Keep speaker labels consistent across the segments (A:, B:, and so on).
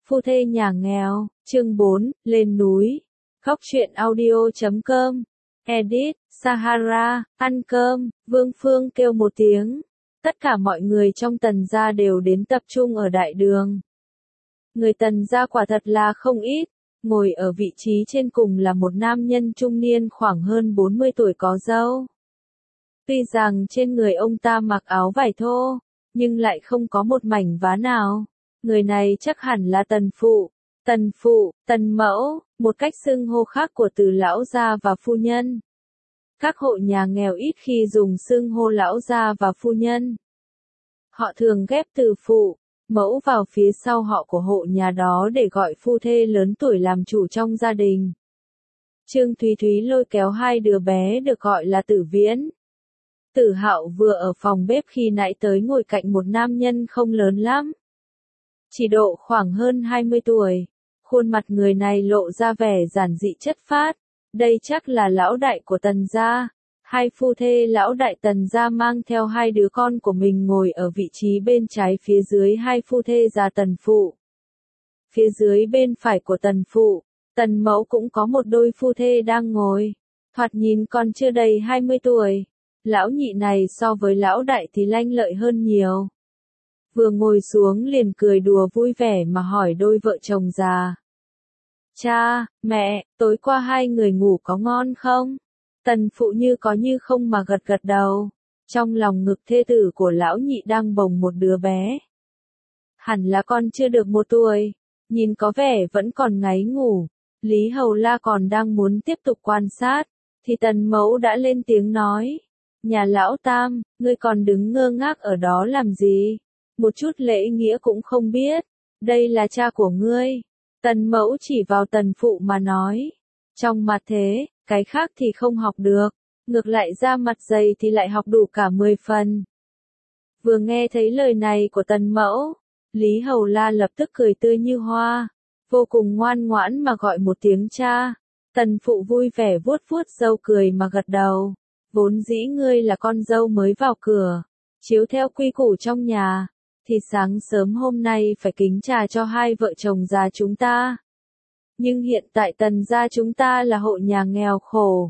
A: Phu thê nhà nghèo, chương 4, lên núi. Góc truyện audio.com. Edit, Sahara, ăn cơm, Vương Phương kêu một tiếng. Tất cả mọi người trong Tần gia đều đến tập trung ở đại đường. Người Tần gia quả thật là không ít. Ngồi ở vị trí trên cùng là một nam nhân trung niên khoảng hơn 40 tuổi có râu. Tuy rằng trên người ông ta mặc áo vải thô, nhưng lại không có một mảnh vá nào. Người này chắc hẳn là tần phụ, tần mẫu, một cách xưng hô khác của từ lão gia và phu nhân. Các hộ nhà nghèo ít khi dùng xưng hô lão gia và phu nhân. Họ thường ghép từ phụ, mẫu vào phía sau họ của hộ nhà đó để gọi phu thê lớn tuổi làm chủ trong gia đình. Trương Thúy Thúy lôi kéo hai đứa bé được gọi là Tử Viễn. Tử Hạo vừa ở phòng bếp khi nãy tới ngồi cạnh một nam nhân không lớn lắm. Chỉ độ khoảng hơn 20 tuổi. Khuôn mặt người này lộ ra vẻ giản dị chất phác. Đây chắc là lão đại của Tần gia. Hai phu thê lão đại Tần gia mang theo hai đứa con của mình ngồi ở vị trí bên trái phía dưới hai phu thê già Tần phụ. Phía dưới bên phải của Tần phụ, Tần mẫu cũng có một đôi phu thê đang ngồi. Thoạt nhìn còn chưa đầy 20 tuổi. Lão nhị này so với lão đại thì lanh lợi hơn nhiều. Vừa ngồi xuống liền cười đùa vui vẻ mà hỏi đôi vợ chồng già. Cha, mẹ, tối qua hai người ngủ có ngon không? Tần phụ như có như không mà gật gật đầu. Trong lòng ngực thê tử của lão nhị đang bồng một đứa bé. Hẳn là con chưa được 1 tuổi, nhìn có vẻ vẫn còn ngáy ngủ. Lý Hầu La còn đang muốn tiếp tục quan sát, thì Tần mẫu đã lên tiếng nói. Nhà lão Tam, ngươi còn đứng ngơ ngác ở đó làm gì? Một chút lễ nghĩa cũng không biết. Đây là cha của ngươi. Tần mẫu chỉ vào tần phụ mà nói. Trong mặt thế, cái khác thì không học được. Ngược lại ra mặt dày thì lại học đủ cả 10 phần. Vừa nghe thấy lời này của tần mẫu, Lý Hầu La lập tức cười tươi như hoa. Vô cùng ngoan ngoãn mà gọi một tiếng cha. Tần phụ vui vẻ vuốt vuốt râu cười mà gật đầu. Vốn dĩ ngươi là con dâu mới vào cửa, chiếu theo quy củ trong nhà, thì sáng sớm hôm nay phải kính trà cho hai vợ chồng già chúng ta. Nhưng hiện tại Tần gia chúng ta là hộ nhà nghèo khổ,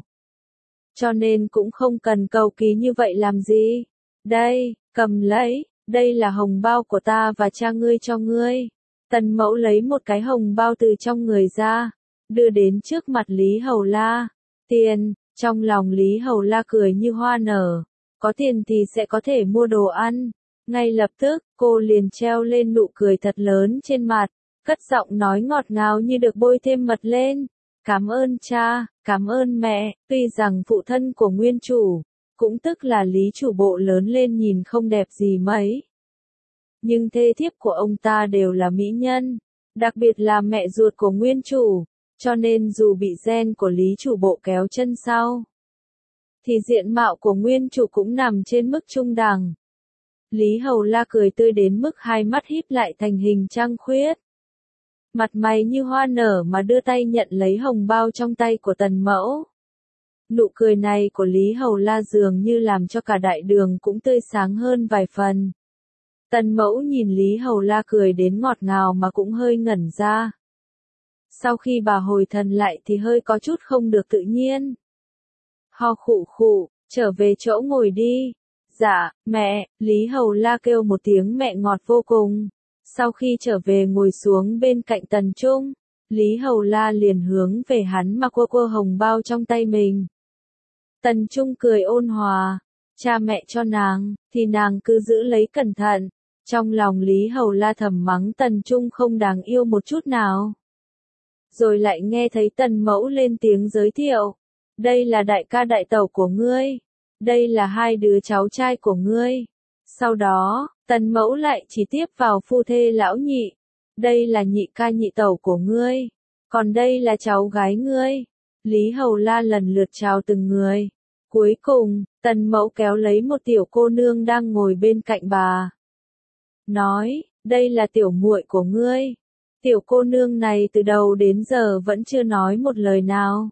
A: cho nên cũng không cần cầu kỳ như vậy làm gì. Đây, cầm lấy, đây là hồng bao của ta và cha ngươi cho ngươi. Tần mẫu lấy một cái hồng bao từ trong người ra, đưa đến trước mặt Lý Hầu La. Tiền. Trong lòng Lý Hầu La cười như hoa nở, có tiền thì sẽ có thể mua đồ ăn. Ngay lập tức, cô liền treo lên nụ cười thật lớn trên mặt, cất giọng nói ngọt ngào như được bôi thêm mật lên. Cảm ơn cha, cảm ơn mẹ. Tuy rằng phụ thân của nguyên chủ, cũng tức là Lý chủ bộ lớn lên nhìn không đẹp gì mấy. Nhưng thê thiếp của ông ta đều là mỹ nhân, đặc biệt là mẹ ruột của nguyên chủ. Cho nên dù bị gen của Lý chủ bộ kéo chân sau, thì diện mạo của nguyên chủ cũng nằm trên mức trung đẳng. Lý Hầu La cười tươi đến mức hai mắt híp lại thành hình trăng khuyết. Mặt mày như hoa nở mà đưa tay nhận lấy hồng bao trong tay của tần mẫu. Nụ cười này của Lý Hầu La dường như làm cho cả đại đường cũng tươi sáng hơn vài phần. Tần mẫu nhìn Lý Hầu La cười đến ngọt ngào mà cũng hơi ngẩn ra. Sau khi bà hồi thần lại thì hơi có chút không được tự nhiên. Ho khụ khụ, trở về chỗ ngồi đi. Dạ, mẹ, Lý Hầu La kêu một tiếng mẹ ngọt vô cùng. Sau khi trở về ngồi xuống bên cạnh Tần Trung, Lý Hầu La liền hướng về hắn mà quơ hồng bao trong tay mình. Tần Trung cười ôn hòa, cha mẹ cho nàng, thì nàng cứ giữ lấy cẩn thận. Trong lòng Lý Hầu La thầm mắng Tần Trung không đáng yêu một chút nào. Rồi lại nghe thấy tần mẫu lên tiếng giới thiệu. Đây là đại ca đại tẩu của ngươi. Đây là hai đứa cháu trai của ngươi. Sau đó, tần mẫu lại chỉ tiếp vào phu thê lão nhị. Đây là nhị ca nhị tẩu của ngươi. Còn đây là cháu gái ngươi. Lý Hầu La lần lượt chào từng người. Cuối cùng, tần mẫu kéo lấy một tiểu cô nương đang ngồi bên cạnh bà. Nói, đây là tiểu muội của ngươi. Tiểu cô nương này từ đầu đến giờ vẫn chưa nói một lời nào.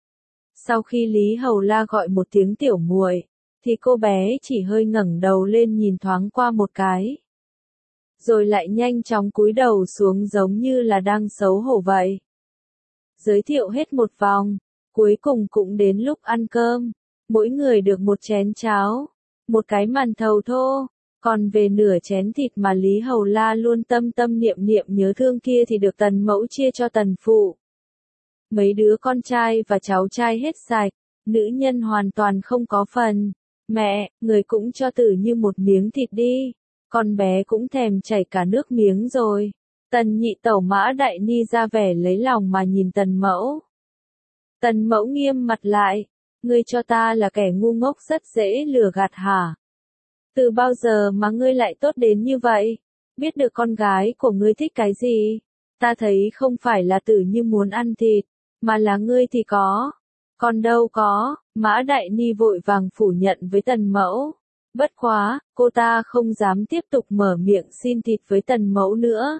A: Sau khi Lý Hầu La gọi một tiếng tiểu muội, thì cô bé chỉ hơi ngẩng đầu lên nhìn thoáng qua một cái. rồi lại nhanh chóng cúi đầu xuống giống như là đang xấu hổ vậy. Giới thiệu hết một vòng, cuối cùng cũng đến lúc ăn cơm, mỗi người được một chén cháo, một cái màn thầu thô, còn về nửa chén thịt mà Lý Hầu La luôn tâm tâm niệm niệm nhớ thương kia thì được tần mẫu chia cho tần phụ. Mấy đứa con trai và cháu trai hết sạch, nữ nhân hoàn toàn không có phần. Mẹ, người cũng cho Tử Như một miếng thịt đi, con bé cũng thèm chảy cả nước miếng rồi. Tần nhị tẩu Mã Đại Ni ra vẻ lấy lòng mà nhìn tần mẫu. Tần mẫu nghiêm mặt lại, ngươi cho ta là kẻ ngu ngốc rất dễ lừa gạt hả? Từ bao giờ mà ngươi lại tốt đến như vậy? Biết được con gái của ngươi thích cái gì? Ta thấy không phải là Tử Như muốn ăn thịt, mà là ngươi thì có. Còn đâu có, Mã Đại Ni vội vàng phủ nhận với tần mẫu. Bất quá, cô ta không dám tiếp tục mở miệng xin thịt với tần mẫu nữa.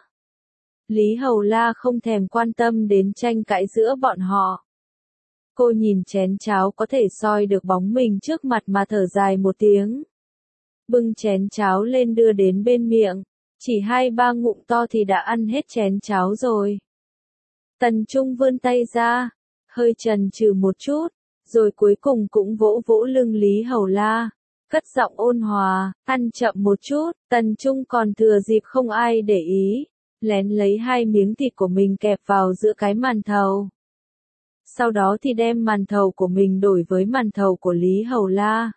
A: Lý Hầu La không thèm quan tâm đến tranh cãi giữa bọn họ. Cô nhìn chén cháo có thể soi được bóng mình trước mặt mà thở dài một tiếng. Bưng chén cháo lên đưa đến bên miệng, chỉ 2-3 ngụm to thì đã ăn hết chén cháo rồi. Tần Trung vươn tay ra, hơi chần chừ một chút, rồi cuối cùng cũng vỗ vỗ lưng Lý Hầu La, cất giọng ôn hòa, ăn chậm một chút. Tần Trung còn thừa dịp không ai để ý, lén lấy 2 miếng thịt của mình kẹp vào giữa cái màn thầu. Sau đó thì đem màn thầu của mình đổi với màn thầu của Lý Hầu La.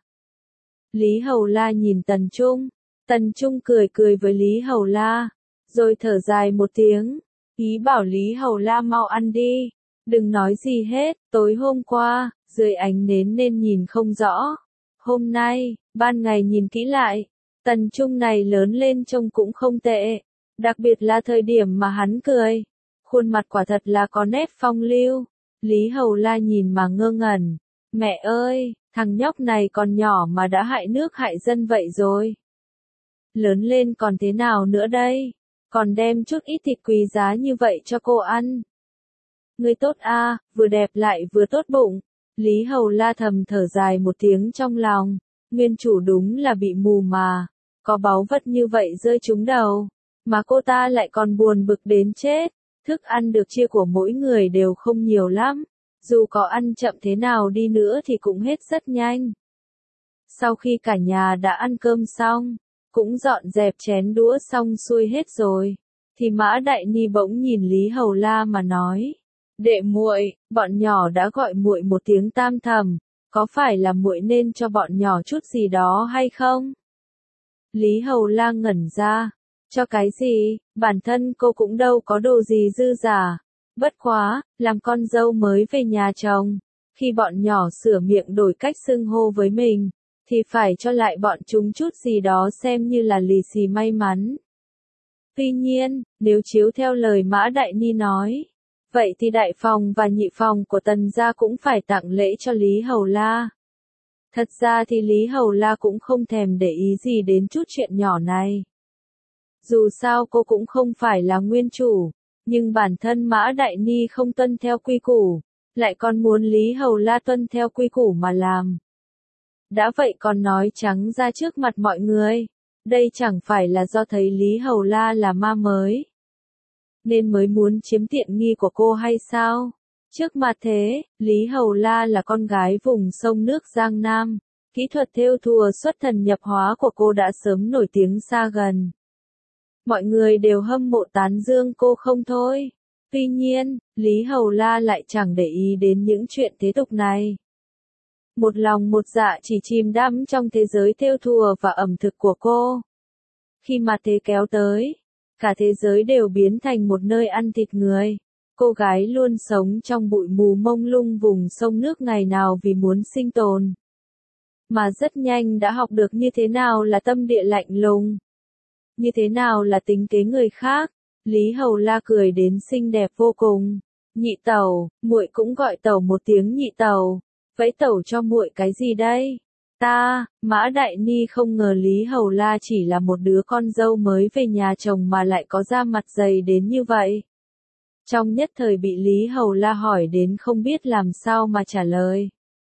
A: Lý Hầu La nhìn Tần Trung cười cười với Lý Hầu La, rồi thở dài một tiếng, ý bảo Lý Hầu La mau ăn đi, đừng nói gì hết. Tối hôm qua, dưới ánh nến nên nhìn không rõ. Hôm nay, ban ngày nhìn kỹ lại, Tần Trung này lớn lên trông cũng không tệ, đặc biệt là thời điểm mà hắn cười. Khuôn mặt quả thật là có nét phong lưu. Lý Hầu La nhìn mà ngơ ngẩn, mẹ ơi, thằng nhóc này còn nhỏ mà đã hại nước hại dân vậy rồi. Lớn lên còn thế nào nữa đây, còn đem chút ít thịt quý giá như vậy cho cô ăn. Ngươi tốt a, vừa đẹp lại vừa tốt bụng. Lý Hầu La thầm thở dài một tiếng trong lòng, nguyên chủ đúng là bị mù mà, có báu vật như vậy rơi trúng đầu, mà cô ta lại còn buồn bực đến chết. Thức ăn được chia của mỗi người đều không nhiều lắm, dù có ăn chậm thế nào đi nữa thì cũng hết rất nhanh. Sau khi cả nhà đã ăn cơm xong, cũng dọn dẹp chén đũa xong xuôi hết rồi, thì Mã Đại Ni bỗng nhìn Lý Hầu La mà nói: "Đệ muội, bọn nhỏ đã gọi muội một tiếng tam thầm, có phải là muội nên cho bọn nhỏ chút gì đó hay không?" Lý Hầu La ngẩn ra. Cho cái gì, bản thân cô cũng đâu có đồ gì dư giả. Bất quá, làm con dâu mới về nhà chồng, khi bọn nhỏ sửa miệng đổi cách xưng hô với mình, thì phải cho lại bọn chúng chút gì đó xem như là lì xì may mắn. Tuy nhiên, nếu chiếu theo lời Mã Đại Ni nói, vậy thì đại phòng và nhị phòng của Tần gia cũng phải tặng lễ cho Lý Hầu La. Thật ra thì Lý Hầu La cũng không thèm để ý gì đến chút chuyện nhỏ này. Dù sao cô cũng không phải là nguyên chủ, nhưng bản thân Mã Đại Ni không tuân theo quy củ, lại còn muốn Lý Hầu La tuân theo quy củ mà làm. Đã vậy còn nói trắng ra trước mặt mọi người, đây chẳng phải là do thấy Lý Hầu La là ma mới, nên mới muốn chiếm tiện nghi của cô hay sao? Trước mặt thế, Lý Hầu La là con gái vùng sông nước Giang Nam, kỹ thuật thêu thùa xuất thần nhập hóa của cô đã sớm nổi tiếng xa gần. Mọi người đều hâm mộ tán dương cô không thôi. Tuy nhiên, Lý Hầu La lại chẳng để ý đến những chuyện thế tục này. Một lòng một dạ chỉ chìm đắm trong thế giới thêu thùa và ẩm thực của cô. Khi mà thế kéo tới, cả thế giới đều biến thành một nơi ăn thịt người. Cô gái luôn sống trong bụi mù mông lung vùng sông nước ngày nào vì muốn sinh tồn. Mà rất nhanh đã học được như thế nào là tâm địa lạnh lùng. Như thế nào là tính kế người khác. Lý Hầu La cười đến xinh đẹp vô cùng. Nhị tẩu, muội cũng gọi tẩu một tiếng nhị tẩu. Vẫy tẩu cho muội cái gì đây? Ta, Mã Đại Ni không ngờ Lý Hầu La chỉ là một đứa con dâu mới về nhà chồng mà lại có da mặt dày đến như vậy. Trong nhất thời bị Lý Hầu La hỏi đến không biết làm sao mà trả lời.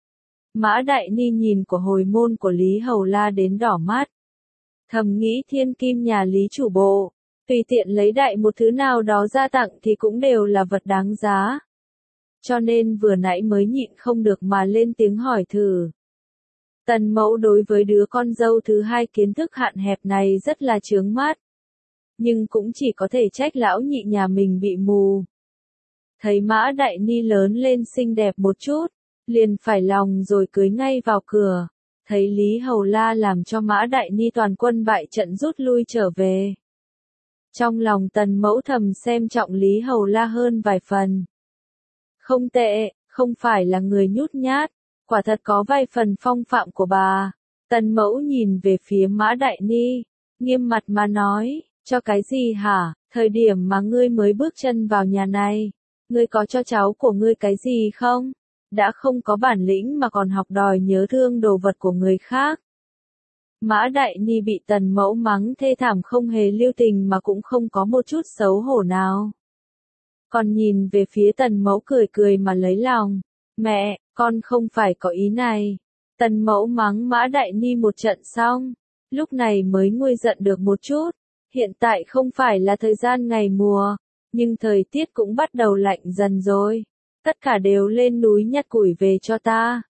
A: Mã Đại Ni nhìn của hồi môn của Lý Hầu La đến đỏ mắt. Thầm nghĩ thiên kim nhà Lý chủ bộ, tùy tiện lấy đại một thứ nào đó ra tặng thì cũng đều là vật đáng giá. Cho nên vừa nãy mới nhịn không được mà lên tiếng hỏi thử. Tần mẫu đối với đứa con dâu thứ hai kiến thức hạn hẹp này rất là chướng mắt. Nhưng cũng chỉ có thể trách lão nhị nhà mình bị mù. Thấy Mã Đại Ni lớn lên xinh đẹp một chút, liền phải lòng rồi cưới ngay vào cửa. Thấy Lý Hầu La làm cho Mã Đại Ni toàn quân bại trận rút lui trở về. Trong lòng tần mẫu thầm xem trọng Lý Hầu La hơn vài phần. Không tệ, không phải là người nhút nhát, quả thật có vài phần phong phạm của bà. Tần mẫu nhìn về phía Mã Đại Ni, nghiêm mặt mà nói, cho cái gì hả, thời điểm mà ngươi mới bước chân vào nhà này, ngươi có cho cháu của ngươi cái gì không? Đã không có bản lĩnh mà còn học đòi nhớ thương đồ vật của người khác. Mã Đại Ni bị tần mẫu mắng thê thảm không hề lưu tình mà cũng không có một chút xấu hổ nào. Còn nhìn về phía tần mẫu cười cười mà lấy lòng. Mẹ, con không phải có ý này. Tần mẫu mắng Mã Đại Ni một trận xong. Lúc này mới nguôi giận được một chút. Hiện tại không phải là thời gian ngày mùa. Nhưng thời tiết cũng bắt đầu lạnh dần rồi. Tất cả đều lên núi nhặt củi về cho ta.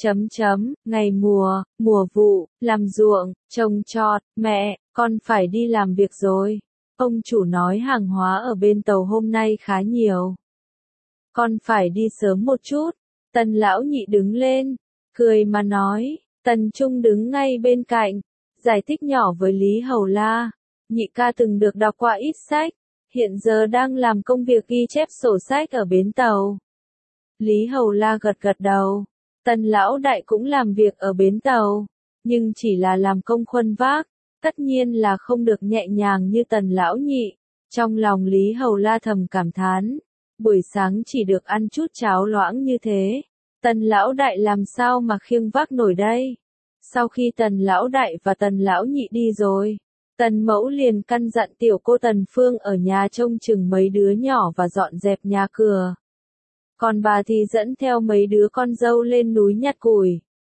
A: Ngày mùa vụ, làm ruộng, trồng trọt, mẹ, con phải đi làm việc rồi. Ông chủ nói hàng hóa ở bên tàu hôm nay khá nhiều. Con phải đi sớm một chút. Tần lão nhị đứng lên, cười mà nói. Tần Trung đứng ngay bên cạnh, giải thích nhỏ với Lý Hầu La. Nhị ca từng được đọc qua ít sách, hiện giờ đang làm công việc ghi chép sổ sách ở bến tàu. Lý Hầu La gật gật đầu. Tần lão đại cũng làm việc ở bến tàu, nhưng chỉ là làm công khuân vác, tất nhiên là không được nhẹ nhàng như tần lão nhị. Trong lòng Lý Hầu La thầm cảm thán, buổi sáng chỉ được ăn chút cháo loãng như thế, tần lão đại làm sao mà khiêng vác nổi đây. Sau khi tần lão đại và tần lão nhị đi rồi, tần mẫu liền căn dặn tiểu cô Tần Phương ở nhà trông chừng mấy đứa nhỏ và dọn dẹp nhà cửa. Còn bà thì dẫn theo mấy đứa con dâu lên núi nhặt củi.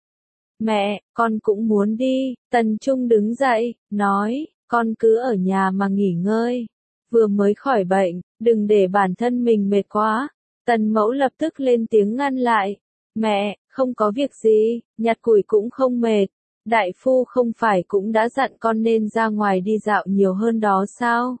A: Mẹ, con cũng muốn đi. Tần Trung đứng dậy, nói, con cứ ở nhà mà nghỉ ngơi. Vừa mới khỏi bệnh, đừng để bản thân mình mệt quá. Tần mẫu lập tức lên tiếng ngăn lại. Mẹ, không có việc gì, nhặt củi cũng không mệt. Đại phu không phải cũng đã dặn con nên ra ngoài đi dạo nhiều hơn đó sao?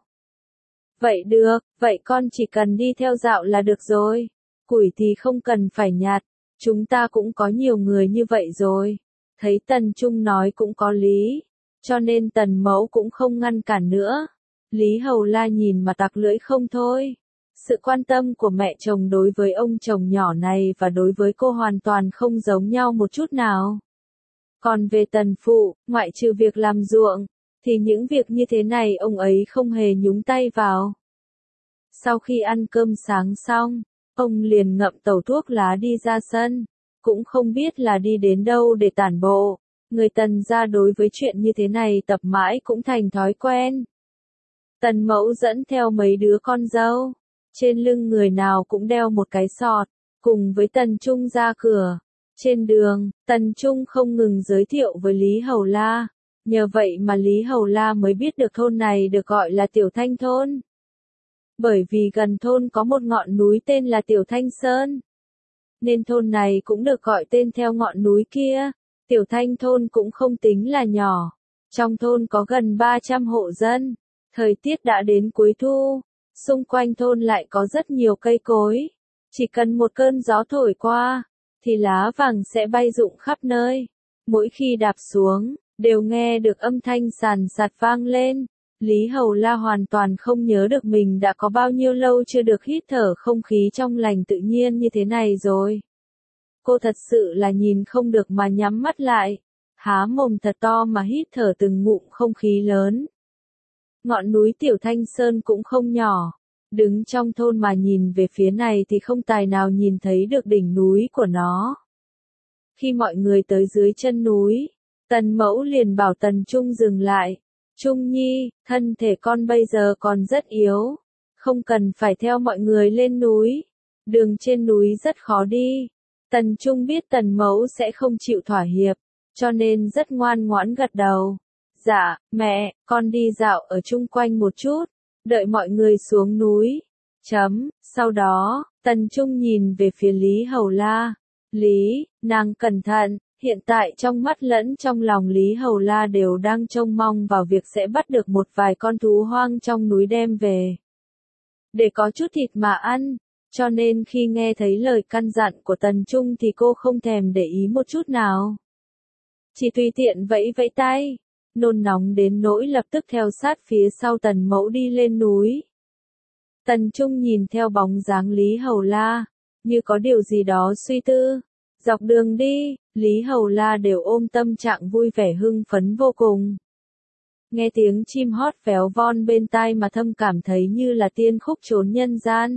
A: Vậy được, vậy con chỉ cần đi theo dạo là được rồi. Củi thì không cần phải nhặt, chúng ta cũng có nhiều người như vậy rồi. Thấy Tần Trung nói cũng có lý, cho nên Tần Mẫu cũng không ngăn cản nữa. Lý Hầu La nhìn mà tặc lưỡi không thôi. Sự quan tâm của mẹ chồng đối với ông chồng nhỏ này và đối với cô hoàn toàn không giống nhau một chút nào. Còn về Tần Phụ, ngoại trừ việc làm ruộng, thì những việc như thế này ông ấy không hề nhúng tay vào. Sau khi ăn cơm sáng xong, ông liền ngậm tẩu thuốc lá đi ra sân, cũng không biết là đi đến đâu để tản bộ. Người Tần gia đối với chuyện như thế này tập mãi cũng thành thói quen. Tần Mẫu dẫn theo mấy đứa con dâu, trên lưng người nào cũng đeo một cái sọt, cùng với Tần Trung ra cửa. Trên đường, Tần Trung không ngừng giới thiệu với Lý Hầu La, nhờ vậy mà Lý Hầu La mới biết được thôn này được gọi là Tiểu Thanh Thôn. Bởi vì gần thôn có một ngọn núi tên là Tiểu Thanh Sơn, nên thôn này cũng được gọi tên theo ngọn núi kia. Tiểu Thanh Thôn cũng không tính là nhỏ, trong thôn có gần 300 hộ dân. Thời tiết đã đến cuối thu, xung quanh thôn lại có rất nhiều cây cối, chỉ cần một cơn gió thổi qua, thì lá vàng sẽ bay rụng khắp nơi. Mỗi khi đạp xuống, đều nghe được âm thanh sàn sạt vang lên. Lý Hầu La hoàn toàn không nhớ được mình đã có bao nhiêu lâu chưa được hít thở không khí trong lành tự nhiên như thế này rồi. Cô thật sự là nhìn không được mà nhắm mắt lại, há mồm thật to mà hít thở từng ngụm không khí lớn. Ngọn núi Tiểu Thanh Sơn cũng không nhỏ, đứng trong thôn mà nhìn về phía này thì không tài nào nhìn thấy được đỉnh núi của nó. Khi mọi người tới dưới chân núi, Tần Mẫu liền bảo Tần Trung dừng lại. Trung Nhi, thân thể con bây giờ còn rất yếu, không cần phải theo mọi người lên núi. Đường trên núi rất khó đi. Tần Trung biết Tần Mẫu sẽ không chịu thỏa hiệp, cho nên rất ngoan ngoãn gật đầu. Dạ, mẹ, con đi dạo ở chung quanh một chút, đợi mọi người xuống núi. Sau đó, Tần Trung nhìn về phía Lý Hầu La. Lý, nàng cẩn thận, hiện tại trong mắt lẫn trong lòng Lý Hầu La đều đang trông mong vào việc sẽ bắt được một vài con thú hoang trong núi đem về. Để có chút thịt mà ăn, cho nên khi nghe thấy lời căn dặn của Tần Trung thì cô không thèm để ý một chút nào. Chỉ tùy tiện vẫy vẫy tay, nôn nóng đến nỗi lập tức theo sát phía sau Tần Mẫu đi lên núi. Tần Trung nhìn theo bóng dáng Lý Hầu La, như có điều gì đó suy tư. Dọc đường đi, Lý Hầu La đều ôm tâm trạng vui vẻ hưng phấn vô cùng. Nghe tiếng chim hót véo von bên tai mà thâm cảm thấy như là tiên khúc trốn nhân gian.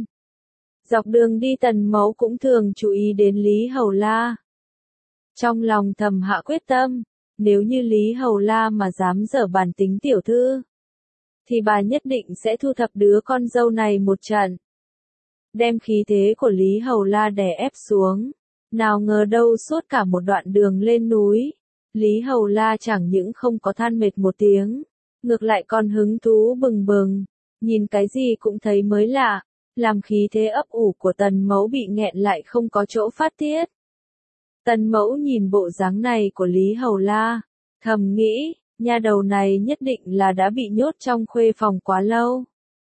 A: Dọc đường đi Tần Mẫu cũng thường chú ý đến Lý Hầu La. Trong lòng thầm hạ quyết tâm, nếu như Lý Hầu La mà dám dở bản tính tiểu thư, thì bà nhất định sẽ thu thập đứa con dâu này một trận. Đem khí thế của Lý Hầu La đè ép xuống. Nào ngờ đâu suốt cả một đoạn đường lên núi, Lý Hầu La chẳng những không có than mệt một tiếng, ngược lại còn hứng thú bừng bừng, nhìn cái gì cũng thấy mới lạ, làm khí thế ấp ủ của Tần Mẫu bị nghẹn lại không có chỗ phát tiết. Tần Mẫu nhìn bộ dáng này của Lý Hầu La, thầm nghĩ, nha đầu này nhất định là đã bị nhốt trong khuê phòng quá lâu.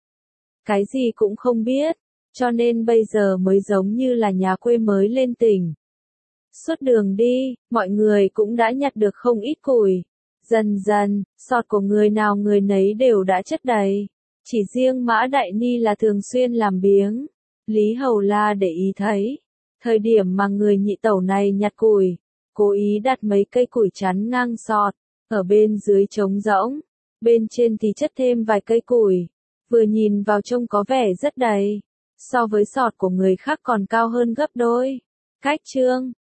A: Cái gì cũng không biết, cho nên bây giờ mới giống như là nhà quê mới lên tỉnh. Suốt đường đi, mọi người cũng đã nhặt được không ít củi. Dần dần, sọt của người nào người nấy đều đã chất đầy. Chỉ riêng Mã Đại Ni là thường xuyên làm biếng. Lý Hầu La để ý thấy, thời điểm mà người nhị tẩu này nhặt củi, cố ý đặt mấy cây củi chắn ngang sọt, ở bên dưới trống rỗng, bên trên thì chất thêm vài cây củi. Vừa nhìn vào trông có vẻ rất đầy, so với sọt của người khác còn cao hơn gấp đôi. Cách chương